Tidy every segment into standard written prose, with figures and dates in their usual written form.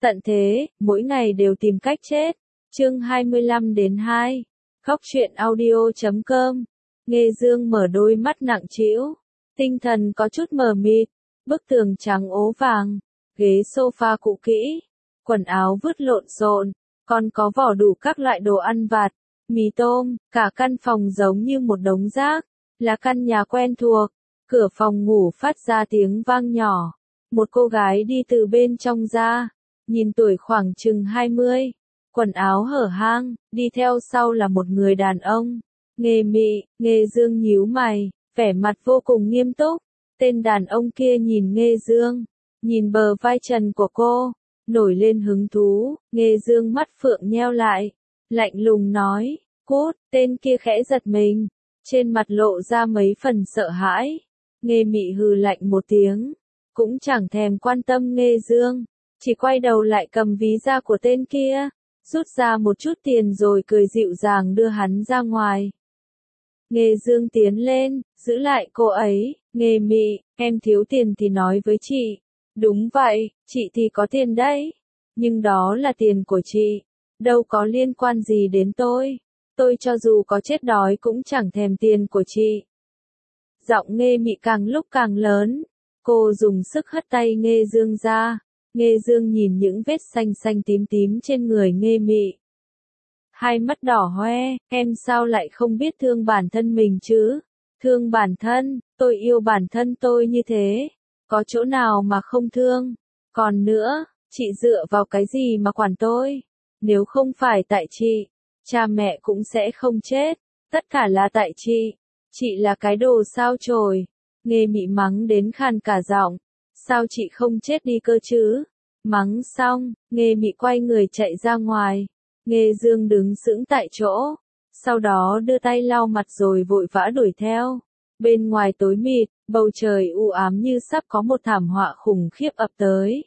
Tận thế, mỗi ngày đều tìm cách chết. Chương 25-2. Khóc chuyện audio.com. Nghê Dương mở đôi mắt nặng trĩu, tinh thần có chút mờ mịt, bức tường trắng ố vàng, ghế sofa cũ kỹ, quần áo vứt lộn xộn, còn có vỏ đủ các loại đồ ăn vặt, mì tôm, cả căn phòng giống như một đống rác, là căn nhà quen thuộc. Cửa phòng ngủ phát ra tiếng vang nhỏ, một cô gái đi từ bên trong ra, nhìn tuổi khoảng chừng 20, quần áo hở hang, đi theo sau là một người đàn ông. Nghê Dương nhíu mày, vẻ mặt vô cùng nghiêm túc. Tên đàn ông kia nhìn Nghê Dương, nhìn bờ vai trần của cô, nổi lên hứng thú. Nghê Dương mắt phượng nheo lại, lạnh lùng nói, cút. Tên kia khẽ giật mình, trên mặt lộ ra mấy phần sợ hãi. Nghê Mị hừ lạnh một tiếng, cũng chẳng thèm quan tâm Nghê Dương, chỉ quay đầu lại cầm ví da của tên kia, rút ra một chút tiền rồi cười dịu dàng đưa hắn ra ngoài. Nghê Dương tiến lên, giữ lại cô ấy. Nghê Mị, em thiếu tiền thì nói với chị. Đúng vậy, chị thì có tiền đấy, nhưng đó là tiền của chị, đâu có liên quan gì đến tôi. Tôi cho dù có chết đói cũng chẳng thèm tiền của chị. Giọng Nghê Mị càng lúc càng lớn, cô dùng sức hất tay Nghê Dương ra. Nghê Dương nhìn những vết xanh xanh tím tím trên người Nghê Mị, hai mắt đỏ hoe. Em sao lại không biết thương bản thân mình chứ? Thương bản thân, tôi yêu bản thân tôi như thế, có chỗ nào mà không thương? Còn nữa, chị dựa vào cái gì mà quản tôi? Nếu không phải tại chị, cha mẹ cũng sẽ không chết, tất cả là tại chị. Chị là cái đồ sao chổi. Nghê Mị mắng đến khàn cả giọng, sao chị không chết đi cơ chứ? Mắng xong, Nghê Mị quay người chạy ra ngoài. Nghê Dương đứng sững tại chỗ, sau đó đưa tay lau mặt rồi vội vã đuổi theo. Bên ngoài tối mịt, bầu trời u ám như sắp có một thảm họa khủng khiếp ập tới.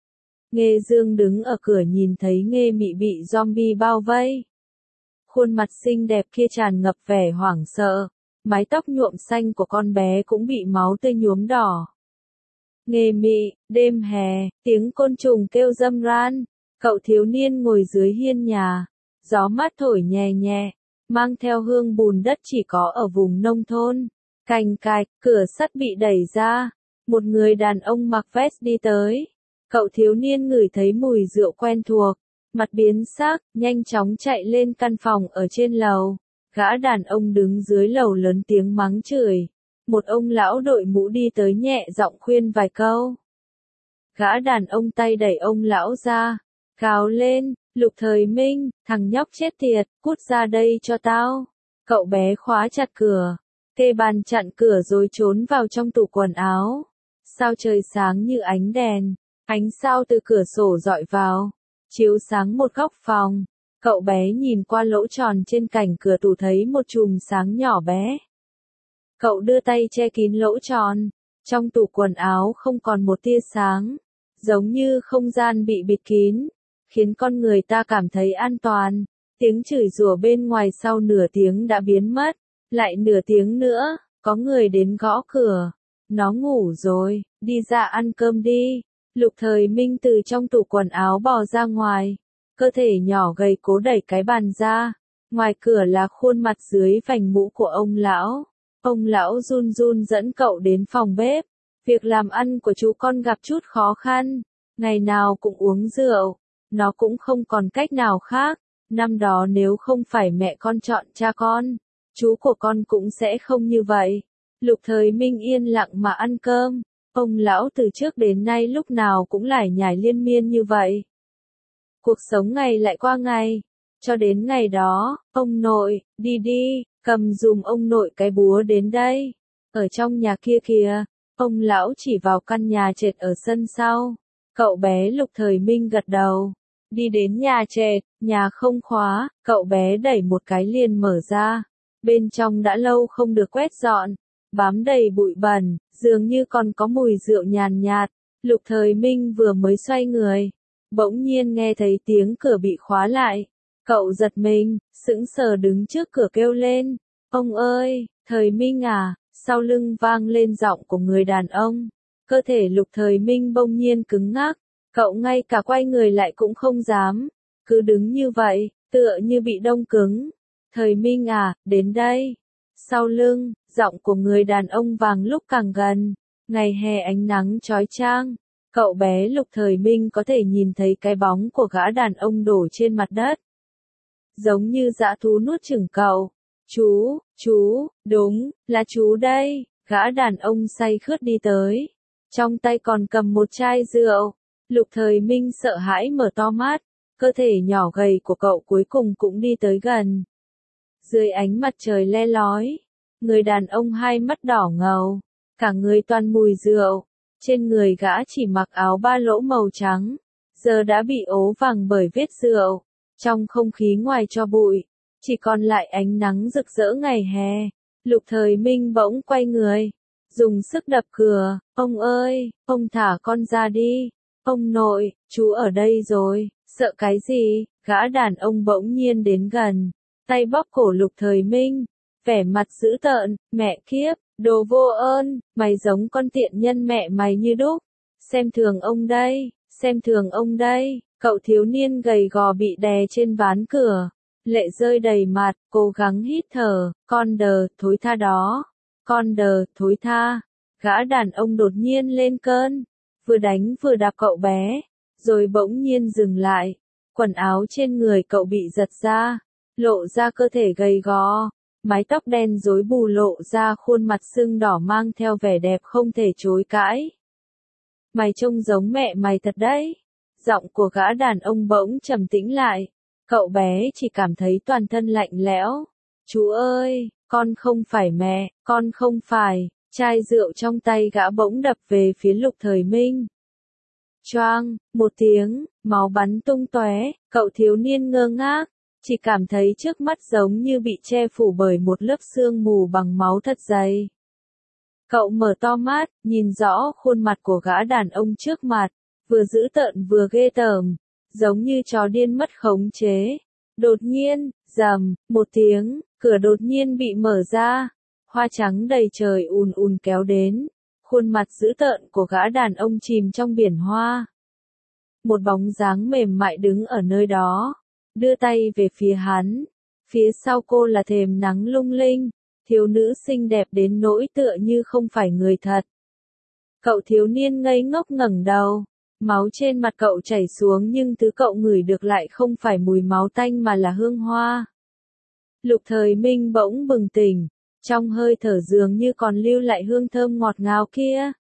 Nghê Dương đứng ở cửa nhìn thấy Nghê Mị bị zombie bao vây. Khuôn mặt xinh đẹp kia tràn ngập vẻ hoảng sợ, mái tóc nhuộm xanh của con bé cũng bị máu tươi nhuốm đỏ. Nghê Mị, đêm hè, tiếng côn trùng kêu râm ran. Cậu thiếu niên ngồi dưới hiên nhà, gió mát thổi nhẹ nhẹ, mang theo hương bùn đất chỉ có ở vùng nông thôn. Cành cạch, cửa sắt bị đẩy ra, một người đàn ông mặc vest đi tới. Cậu thiếu niên ngửi thấy mùi rượu quen thuộc, mặt biến sắc, nhanh chóng chạy lên căn phòng ở trên lầu. Gã đàn ông đứng dưới lầu lớn tiếng mắng chửi. Một ông lão đội mũ đi tới nhẹ giọng khuyên vài câu. Gã đàn ông tay đẩy ông lão ra, gào lên, Lục Thời Minh, thằng nhóc chết tiệt, cút ra đây cho tao. Cậu bé khóa chặt cửa, kê bàn chặn cửa rồi trốn vào trong tủ quần áo. Sao trời sáng như ánh đèn, ánh sao từ cửa sổ dọi vào, chiếu sáng một góc phòng. Cậu bé nhìn qua lỗ tròn trên cạnh cửa tủ thấy một chùm sáng nhỏ bé. Cậu đưa tay che kín lỗ tròn, trong tủ quần áo không còn một tia sáng, giống như không gian bị bịt kín, khiến con người ta cảm thấy an toàn. Tiếng chửi rủa bên ngoài sau nửa tiếng đã biến mất, lại nửa tiếng nữa, có người đến gõ cửa. Nó ngủ rồi, đi ra ăn cơm đi. Lục Thời Minh từ trong tủ quần áo bò ra ngoài, cơ thể nhỏ gầy cố đẩy cái bàn ra. Ngoài cửa là khuôn mặt dưới vành mũ của ông lão. Ông lão run run dẫn cậu đến phòng bếp. Việc làm ăn của chú con gặp chút khó khăn, ngày nào cũng uống rượu, nó cũng không còn cách nào khác. Năm đó nếu không phải mẹ con chọn cha con, chú của con cũng sẽ không như vậy. Lục Thời Minh yên lặng mà ăn cơm. Ông lão từ trước đến nay lúc nào cũng lải nhải liên miên như vậy. Cuộc sống ngày lại qua ngày, cho đến ngày đó, ông nội, đi đi, cầm dùm ông nội cái búa đến đây. Ở trong nhà kia kìa, ông lão chỉ vào căn nhà trệt ở sân sau. Cậu bé Lục Thời Minh gật đầu, đi đến nhà trệt, nhà không khóa, cậu bé đẩy một cái liền mở ra. Bên trong đã lâu không được quét dọn, bám đầy bụi bẩn, dường như còn có mùi rượu nhàn nhạt. Lục Thời Minh vừa mới xoay người, bỗng nhiên nghe thấy tiếng cửa bị khóa lại. Cậu giật mình, sững sờ đứng trước cửa kêu lên, ông ơi, Thời Minh à. Sau lưng vang lên giọng của người đàn ông. Cơ thể Lục Thời Minh bỗng nhiên cứng ngắc, Cậu ngay cả quay người lại cũng không dám, cứ đứng như vậy, tựa như bị đông cứng. Thời Minh à, đến đây. Sau lưng, giọng của người đàn ông vang lúc càng gần. Ngày hè ánh nắng chói chang, cậu bé Lục Thời Minh có thể nhìn thấy cái bóng của gã đàn ông đổ trên mặt đất. Giống như dã thú nuốt chửng cậu. Chú, đúng, là chú đây. Gã đàn ông say khướt đi tới. Trong tay còn cầm một chai rượu. Lục Thời Minh sợ hãi mở to mắt. Cơ thể nhỏ gầy của cậu cuối cùng cũng đi tới gần. Dưới ánh mặt trời le lói, người đàn ông hai mắt đỏ ngầu, cả người toàn mùi rượu. Trên người gã chỉ mặc áo ba lỗ màu trắng, giờ đã bị ố vàng bởi vết rượu. Trong không khí ngoài tro bụi, chỉ còn lại ánh nắng rực rỡ ngày hè. Lục Thời Minh bỗng quay người, dùng sức đập cửa. Ông ơi, ông thả con ra đi. Ông nội, chú ở đây rồi, sợ cái gì? Gã đàn ông bỗng nhiên đến gần, tay bóp cổ Lục Thời Minh, vẻ mặt dữ tợn. Mẹ kiếp, đồ vô ơn, mày giống con tiện nhân mẹ mày như đúc. Xem thường ông đây, xem thường ông đây. Cậu thiếu niên gầy gò bị đè trên ván cửa, lệ rơi đầy mặt, cố gắng hít thở. Con đờ, thối tha đó. Con đờ, thối tha. Gã đàn ông đột nhiên lên cơn, vừa đánh vừa đạp cậu bé, rồi bỗng nhiên dừng lại. Quần áo trên người cậu bị giật ra, lộ ra cơ thể gầy gò, mái tóc đen rối bù lộ ra khuôn mặt sưng đỏ mang theo vẻ đẹp không thể chối cãi. Mày trông giống mẹ mày thật đấy. Giọng của gã đàn ông bỗng trầm tĩnh lại. Cậu bé chỉ cảm thấy toàn thân lạnh lẽo. Chú ơi, con không phải mẹ, con không phải. Chai rượu trong tay gã bỗng đập về phía Lục Thời Minh. Choang, một tiếng, máu bắn tung tóe, cậu thiếu niên ngơ ngác, chỉ cảm thấy trước mắt giống như bị che phủ bởi một lớp sương mù bằng máu thật dày. Cậu mở to mắt, nhìn rõ khuôn mặt của gã đàn ông trước mặt, vừa dữ tợn vừa ghê tởm, giống như chó điên mất khống chế. Đột nhiên, rầm, một tiếng, cửa đột nhiên bị mở ra, hoa trắng đầy trời ùn ùn kéo đến, khuôn mặt dữ tợn của gã đàn ông chìm trong biển hoa. Một bóng dáng mềm mại đứng ở nơi đó, đưa tay về phía hắn. Phía sau cô là thềm nắng lung linh, thiếu nữ xinh đẹp đến nỗi tựa như không phải người thật. Cậu thiếu niên ngây ngốc ngẩng đầu, máu trên mặt cậu chảy xuống nhưng thứ cậu ngửi được lại không phải mùi máu tanh mà là hương hoa. Lục Thời Minh bỗng bừng tỉnh, trong hơi thở dường như còn lưu lại hương thơm ngọt ngào kia.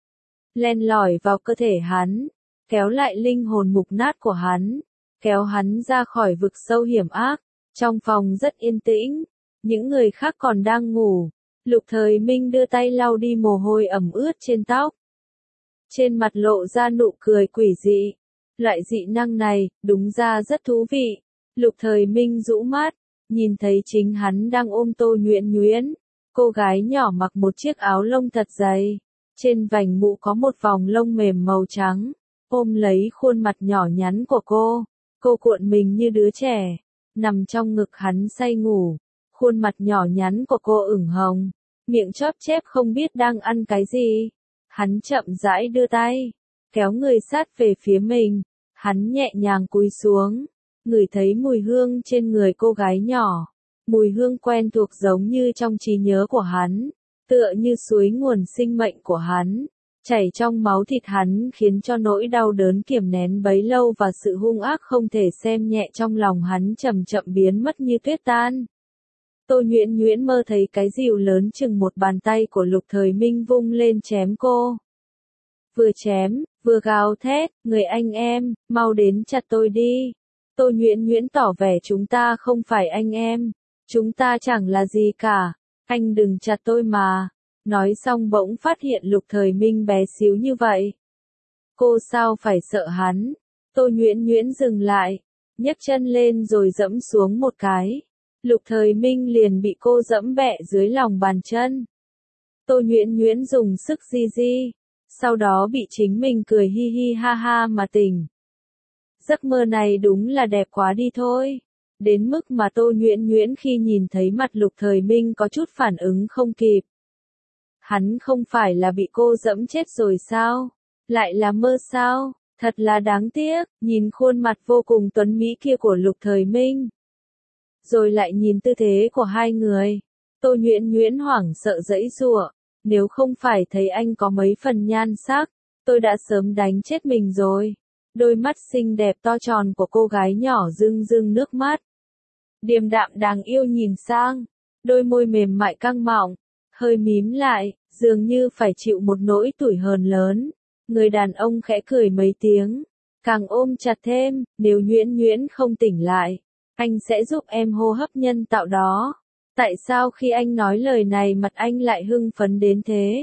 Len lỏi vào cơ thể hắn, kéo lại linh hồn mục nát của hắn, kéo hắn ra khỏi vực sâu hiểm ác. Trong phòng rất yên tĩnh, những người khác còn đang ngủ. Lục Thời Minh đưa tay lau đi mồ hôi ẩm ướt trên tóc. Trên mặt lộ ra nụ cười quỷ dị. Loại dị năng này, đúng ra rất thú vị. Lục Thời Minh rũ mắt, nhìn thấy chính hắn đang ôm Tô Nhuyễn Nhuyễn. Cô gái nhỏ mặc một chiếc áo lông thật dày. Trên vành mũ có một vòng lông mềm màu trắng. Ôm lấy khuôn mặt nhỏ nhắn của cô. Cô cuộn mình như đứa trẻ, nằm trong ngực hắn say ngủ. Khuôn mặt nhỏ nhắn của cô ửng hồng, miệng chóp chép không biết đang ăn cái gì. Hắn chậm rãi đưa tay, kéo người sát về phía mình. Hắn nhẹ nhàng cúi xuống, ngửi thấy mùi hương trên người cô gái nhỏ. Mùi hương quen thuộc giống như trong trí nhớ của hắn, tựa như suối nguồn sinh mệnh của hắn, chảy trong máu thịt hắn khiến cho nỗi đau đớn kiềm nén bấy lâu và sự hung ác không thể xem nhẹ trong lòng hắn chậm chậm biến mất như tuyết tan. Tô Nhuyễn Nhuyễn mơ thấy cái rìu lớn chừng một bàn tay của Lục Thời Minh vung lên chém cô. Vừa chém, vừa gào thét, người anh em, mau đến chặt tôi đi. Tô Nhuyễn Nhuyễn tỏ vẻ chúng ta không phải anh em, chúng ta chẳng là gì cả, anh đừng chặt tôi mà. Nói xong bỗng phát hiện Lục Thời Minh bé xíu như vậy. Cô sao phải sợ hắn? Tô Nhuyễn Nhuyễn dừng lại, nhấc chân lên rồi dẫm xuống một cái. Lục Thời Minh liền bị cô dẫm bẹ dưới lòng bàn chân. Tô Nhuyễn Nhuyễn dùng sức di di, sau đó bị chính mình cười hi hi ha ha mà tỉnh. Giấc mơ này đúng là đẹp quá đi thôi. Đến mức mà Tô Nhuyễn Nhuyễn khi nhìn thấy mặt Lục Thời Minh có chút phản ứng không kịp. Hắn không phải là bị cô dẫm chết rồi sao? Lại là mơ sao? Thật là đáng tiếc, nhìn khuôn mặt vô cùng tuấn mỹ kia của Lục Thời Minh. Rồi lại nhìn tư thế của hai người. Tô Nhuyễn Nhuyễn hoảng sợ giãy giụa, nếu không phải thấy anh có mấy phần nhan sắc, tôi đã sớm đánh chết mình rồi. Đôi mắt xinh đẹp to tròn của cô gái nhỏ rưng rưng nước mắt. Điềm đạm đáng yêu nhìn sang, đôi môi mềm mại căng mọng, hơi mím lại, dường như phải chịu một nỗi tủi hờn lớn. Người đàn ông khẽ cười mấy tiếng, càng ôm chặt thêm, nếu Nhuyễn Nhuyễn không tỉnh lại, anh sẽ giúp em hô hấp nhân tạo đó. Tại sao khi anh nói lời này mặt anh lại hưng phấn đến thế?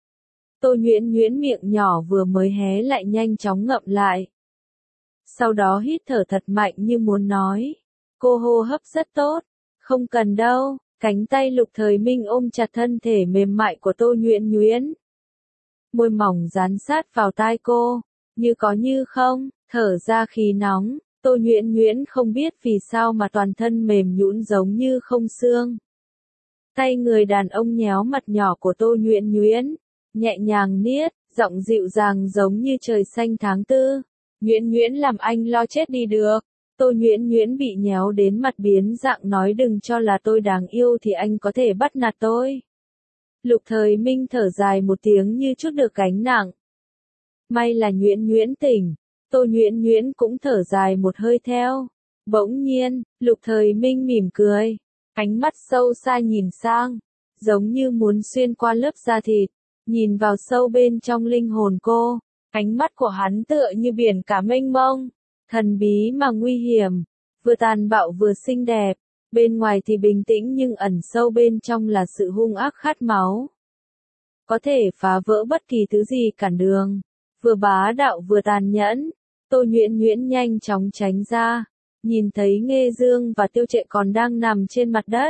Tô Nhuyễn Nhuyễn miệng nhỏ vừa mới hé lại nhanh chóng ngậm lại. Sau đó hít thở thật mạnh như muốn nói. Cô hô hấp rất tốt. Không cần đâu. Cánh tay Lục Thời Minh ôm chặt thân thể mềm mại của Tô Nhuyễn Nhuyễn. Môi mỏng dán sát vào tai cô. Như có như không, thở ra khí nóng. Tô Nhuyễn Nhuyễn không biết vì sao mà toàn thân mềm nhũn giống như không xương. Tay người đàn ông nhéo mặt nhỏ của Tô Nhuyễn Nhuyễn, nhẹ nhàng niết, giọng dịu dàng giống như trời xanh tháng tư. Nhuyễn Nhuyễn làm anh lo chết đi được. Tô Nhuyễn Nhuyễn bị nhéo đến mặt biến dạng nói đừng cho là tôi đáng yêu thì anh có thể bắt nạt tôi. Lục Thời Minh thở dài một tiếng như trút được gánh nặng. May là Nhuyễn Nhuyễn tỉnh. Tô Nhuyễn Nhuyễn cũng thở dài một hơi theo. Bỗng nhiên, Lục Thời Minh mỉm cười. Ánh mắt sâu xa nhìn sang, giống như muốn xuyên qua lớp da thịt, nhìn vào sâu bên trong linh hồn cô. Ánh mắt của hắn tựa như biển cả mênh mông, thần bí mà nguy hiểm, vừa tàn bạo vừa xinh đẹp, bên ngoài thì bình tĩnh nhưng ẩn sâu bên trong là sự hung ác khát máu. Có thể phá vỡ bất kỳ thứ gì cản đường, vừa bá đạo vừa tàn nhẫn. Tô Nhuyễn Nhuyễn nhanh chóng tránh ra, nhìn thấy Nghê Dương và Tiêu Trệ còn đang nằm trên mặt đất.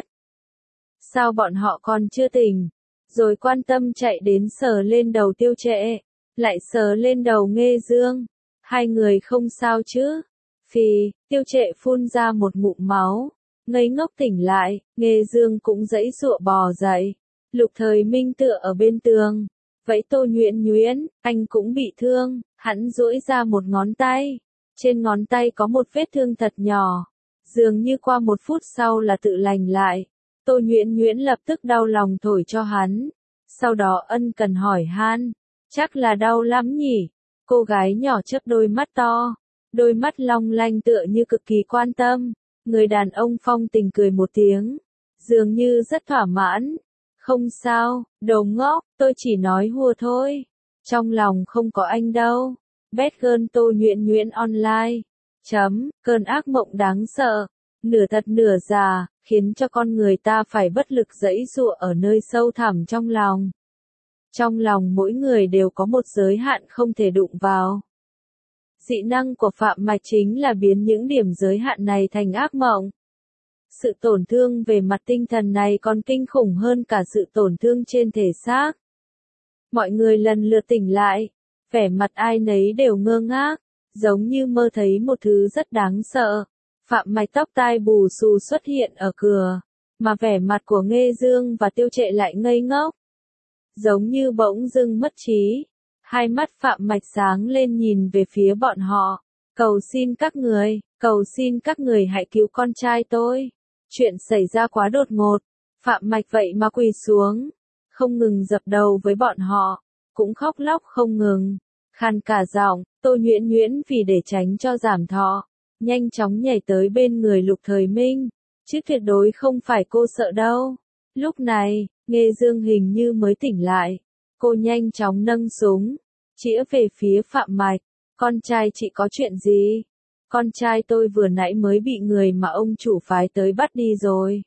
Sao bọn họ còn chưa tỉnh? Rồi quan tâm chạy đến sờ lên đầu Tiêu Trệ, lại sờ lên đầu Nghê Dương. Hai người không sao chứ? Phì, Tiêu Trệ phun ra một ngụm máu, ngây ngốc tỉnh lại, Nghê Dương cũng giãy giụa bò dậy. Lục Thời Minh tựa ở bên tường, vẫy Tô Nhuyễn Nhuyễn, anh cũng bị thương, hắn duỗi ra một ngón tay. Trên ngón tay có một vết thương thật nhỏ, dường như qua một phút sau là tự lành lại. Tô Nhuyễn Nhuyễn lập tức đau lòng thổi cho hắn, sau đó ân cần hỏi han, chắc là đau lắm nhỉ? Cô gái nhỏ chớp đôi mắt to, đôi mắt long lanh tựa như cực kỳ quan tâm. Người đàn ông phong tình cười một tiếng, dường như rất thỏa mãn. Không sao, đồ ngốc, tôi chỉ nói hùa thôi. Trong lòng không có anh đâu. Bad Girl Tô Nhuyễn Nhuyễn online. Cơn ác mộng đáng sợ, nửa thật nửa giả, khiến cho con người ta phải bất lực giãy giụa ở nơi sâu thẳm trong lòng. Trong lòng mỗi người đều có một giới hạn không thể đụng vào. Dị năng của Phạm Mạch chính là biến những điểm giới hạn này thành ác mộng. Sự tổn thương về mặt tinh thần này còn kinh khủng hơn cả sự tổn thương trên thể xác. Mọi người lần lượt tỉnh lại, vẻ mặt ai nấy đều ngơ ngác, giống như mơ thấy một thứ rất đáng sợ. Phạm Mạch tóc tai bù xù xuất hiện ở cửa, mà vẻ mặt của Nghê Dương và Tiêu Trệ lại ngây ngốc, giống như bỗng dưng mất trí. Hai mắt Phạm Mạch sáng lên nhìn về phía bọn họ, cầu xin các người hãy cứu con trai tôi. Chuyện xảy ra quá đột ngột, Phạm Mạch vậy mà quỳ xuống, không ngừng dập đầu với bọn họ, cũng khóc lóc không ngừng, khàn cả giọng. Tô Nhuyễn Nhuyễn vì để tránh cho giảm thọ, nhanh chóng nhảy tới bên người Lục Thời Minh, chứ tuyệt đối không phải cô sợ đâu. Lúc này, Nghê Dương hình như mới tỉnh lại, cô nhanh chóng nâng súng, chĩa về phía Phạm Mạch. Con trai chị có chuyện gì? Con trai tôi vừa nãy mới bị người mà ông chủ phái tới bắt đi rồi.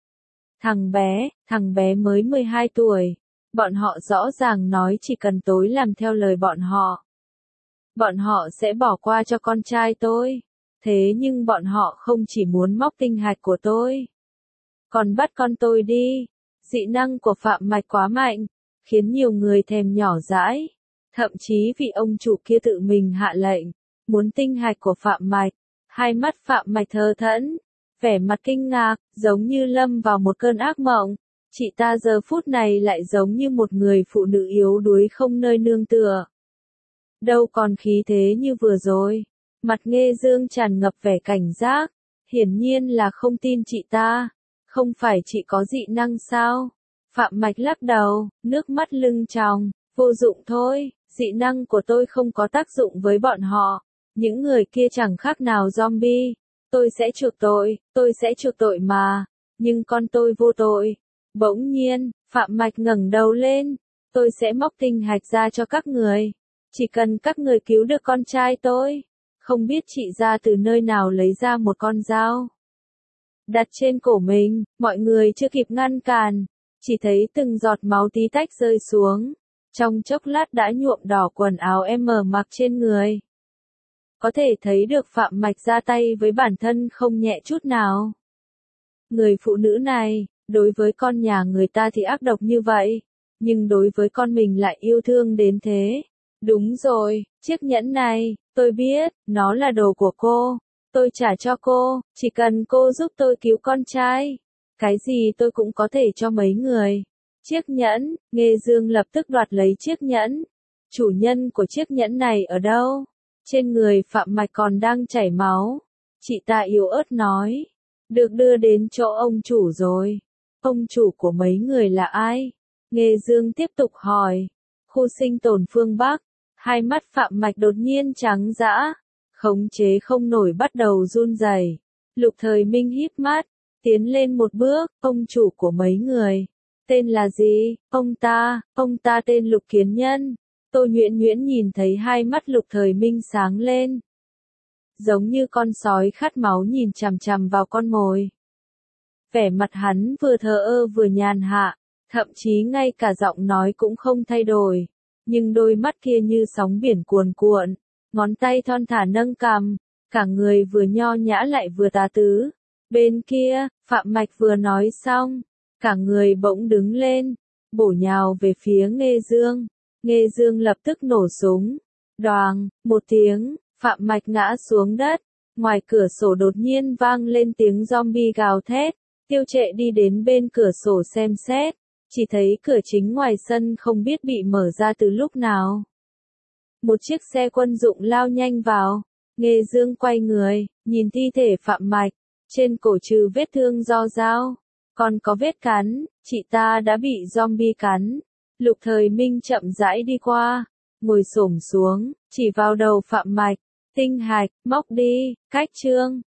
Thằng bé mới 12 tuổi. Bọn họ rõ ràng nói chỉ cần tối làm theo lời bọn họ sẽ bỏ qua cho con trai tôi. Thế nhưng bọn họ không chỉ muốn móc tinh hạch của tôi, còn bắt con tôi đi. Dị năng của Phạm Mạch quá mạnh, khiến nhiều người thèm nhỏ dãi. Thậm chí vì ông chủ kia tự mình hạ lệnh, muốn tinh hạch của Phạm Mạch. Hai mắt Phạm Mạch thờ thẫn, vẻ mặt kinh ngạc, giống như lâm vào một cơn ác mộng. Chị ta giờ phút này lại giống như một người phụ nữ yếu đuối không nơi nương tựa. đâu còn khí thế như vừa rồi. Mặt Nghê Dương tràn ngập vẻ cảnh giác, hiển nhiên là không tin chị ta. Không phải chị có dị năng sao? Phạm Mạch lắc đầu, nước mắt lưng tròng, vô dụng thôi, dị năng của tôi không có tác dụng với bọn họ. Những người kia chẳng khác nào zombie. Tôi sẽ chuộc tội mà. Nhưng con tôi vô tội. Bỗng nhiên, Phạm Mạch ngẩng đầu lên. Tôi sẽ móc tinh hạch ra cho các người. Chỉ cần các người cứu được con trai tôi. Không biết chị ra từ nơi nào lấy ra một con dao. Đặt trên cổ mình, mọi người chưa kịp ngăn cản. Chỉ thấy từng giọt máu tí tách rơi xuống. Trong chốc lát đã nhuộm đỏ quần áo em mặc trên người. Có thể thấy được Phạm Mạch ra tay với bản thân không nhẹ chút nào. Người phụ nữ này, đối với con nhà người ta thì ác độc như vậy, nhưng đối với con mình lại yêu thương đến thế. Đúng rồi, chiếc nhẫn này, tôi biết, nó là đồ của cô. Tôi trả cho cô, chỉ cần cô giúp tôi cứu con trai. Cái gì tôi cũng có thể cho mấy người. Chiếc nhẫn, Nghê Dương lập tức đoạt lấy chiếc nhẫn. Chủ nhân của chiếc nhẫn này ở đâu? Trên người Phạm Mạch còn đang chảy máu. Chị ta yếu ớt nói. Được đưa đến chỗ ông chủ rồi. Ông chủ của mấy người là ai? Nghê Dương tiếp tục hỏi. Khu sinh tồn phương Bắc. Hai mắt Phạm Mạch đột nhiên trắng dã. Khống chế không nổi bắt đầu run rẩy. Lục Thời Minh híp mắt. Tiến lên một bước. Ông chủ của mấy người. Tên là gì? Ông ta tên Lục Kiến Nhân. Tô Nhuyễn Nhuyễn nhìn thấy hai mắt Lục Thời Minh sáng lên. Giống như con sói khát máu nhìn chằm chằm vào con mồi. Vẻ mặt hắn vừa thờ ơ vừa nhàn hạ, thậm chí ngay cả giọng nói cũng không thay đổi. Nhưng đôi mắt kia như sóng biển cuồn cuộn, ngón tay thon thả nâng cằm, cả người vừa nho nhã lại vừa tà tứ. Bên kia, Phạm Mạch vừa nói xong, cả người bỗng đứng lên, bổ nhào về phía Nghê Dương. Nghê Dương lập tức nổ súng. Đoàng, một tiếng, Phạm Mạch ngã xuống đất. Ngoài cửa sổ đột nhiên vang lên tiếng zombie gào thét. Tiêu Trệ đi đến bên cửa sổ xem xét. Chỉ thấy cửa chính ngoài sân không biết bị mở ra từ lúc nào. Một chiếc xe quân dụng lao nhanh vào. Nghê Dương quay người, nhìn thi thể Phạm Mạch. Trên cổ trừ vết thương do dao, còn có vết cắn, chị ta đã bị zombie cắn. Lục Thời Minh chậm rãi đi qua, ngồi xổm xuống, chỉ vào đầu Phạm Mạch. Tinh hạch, móc đi, cách chương.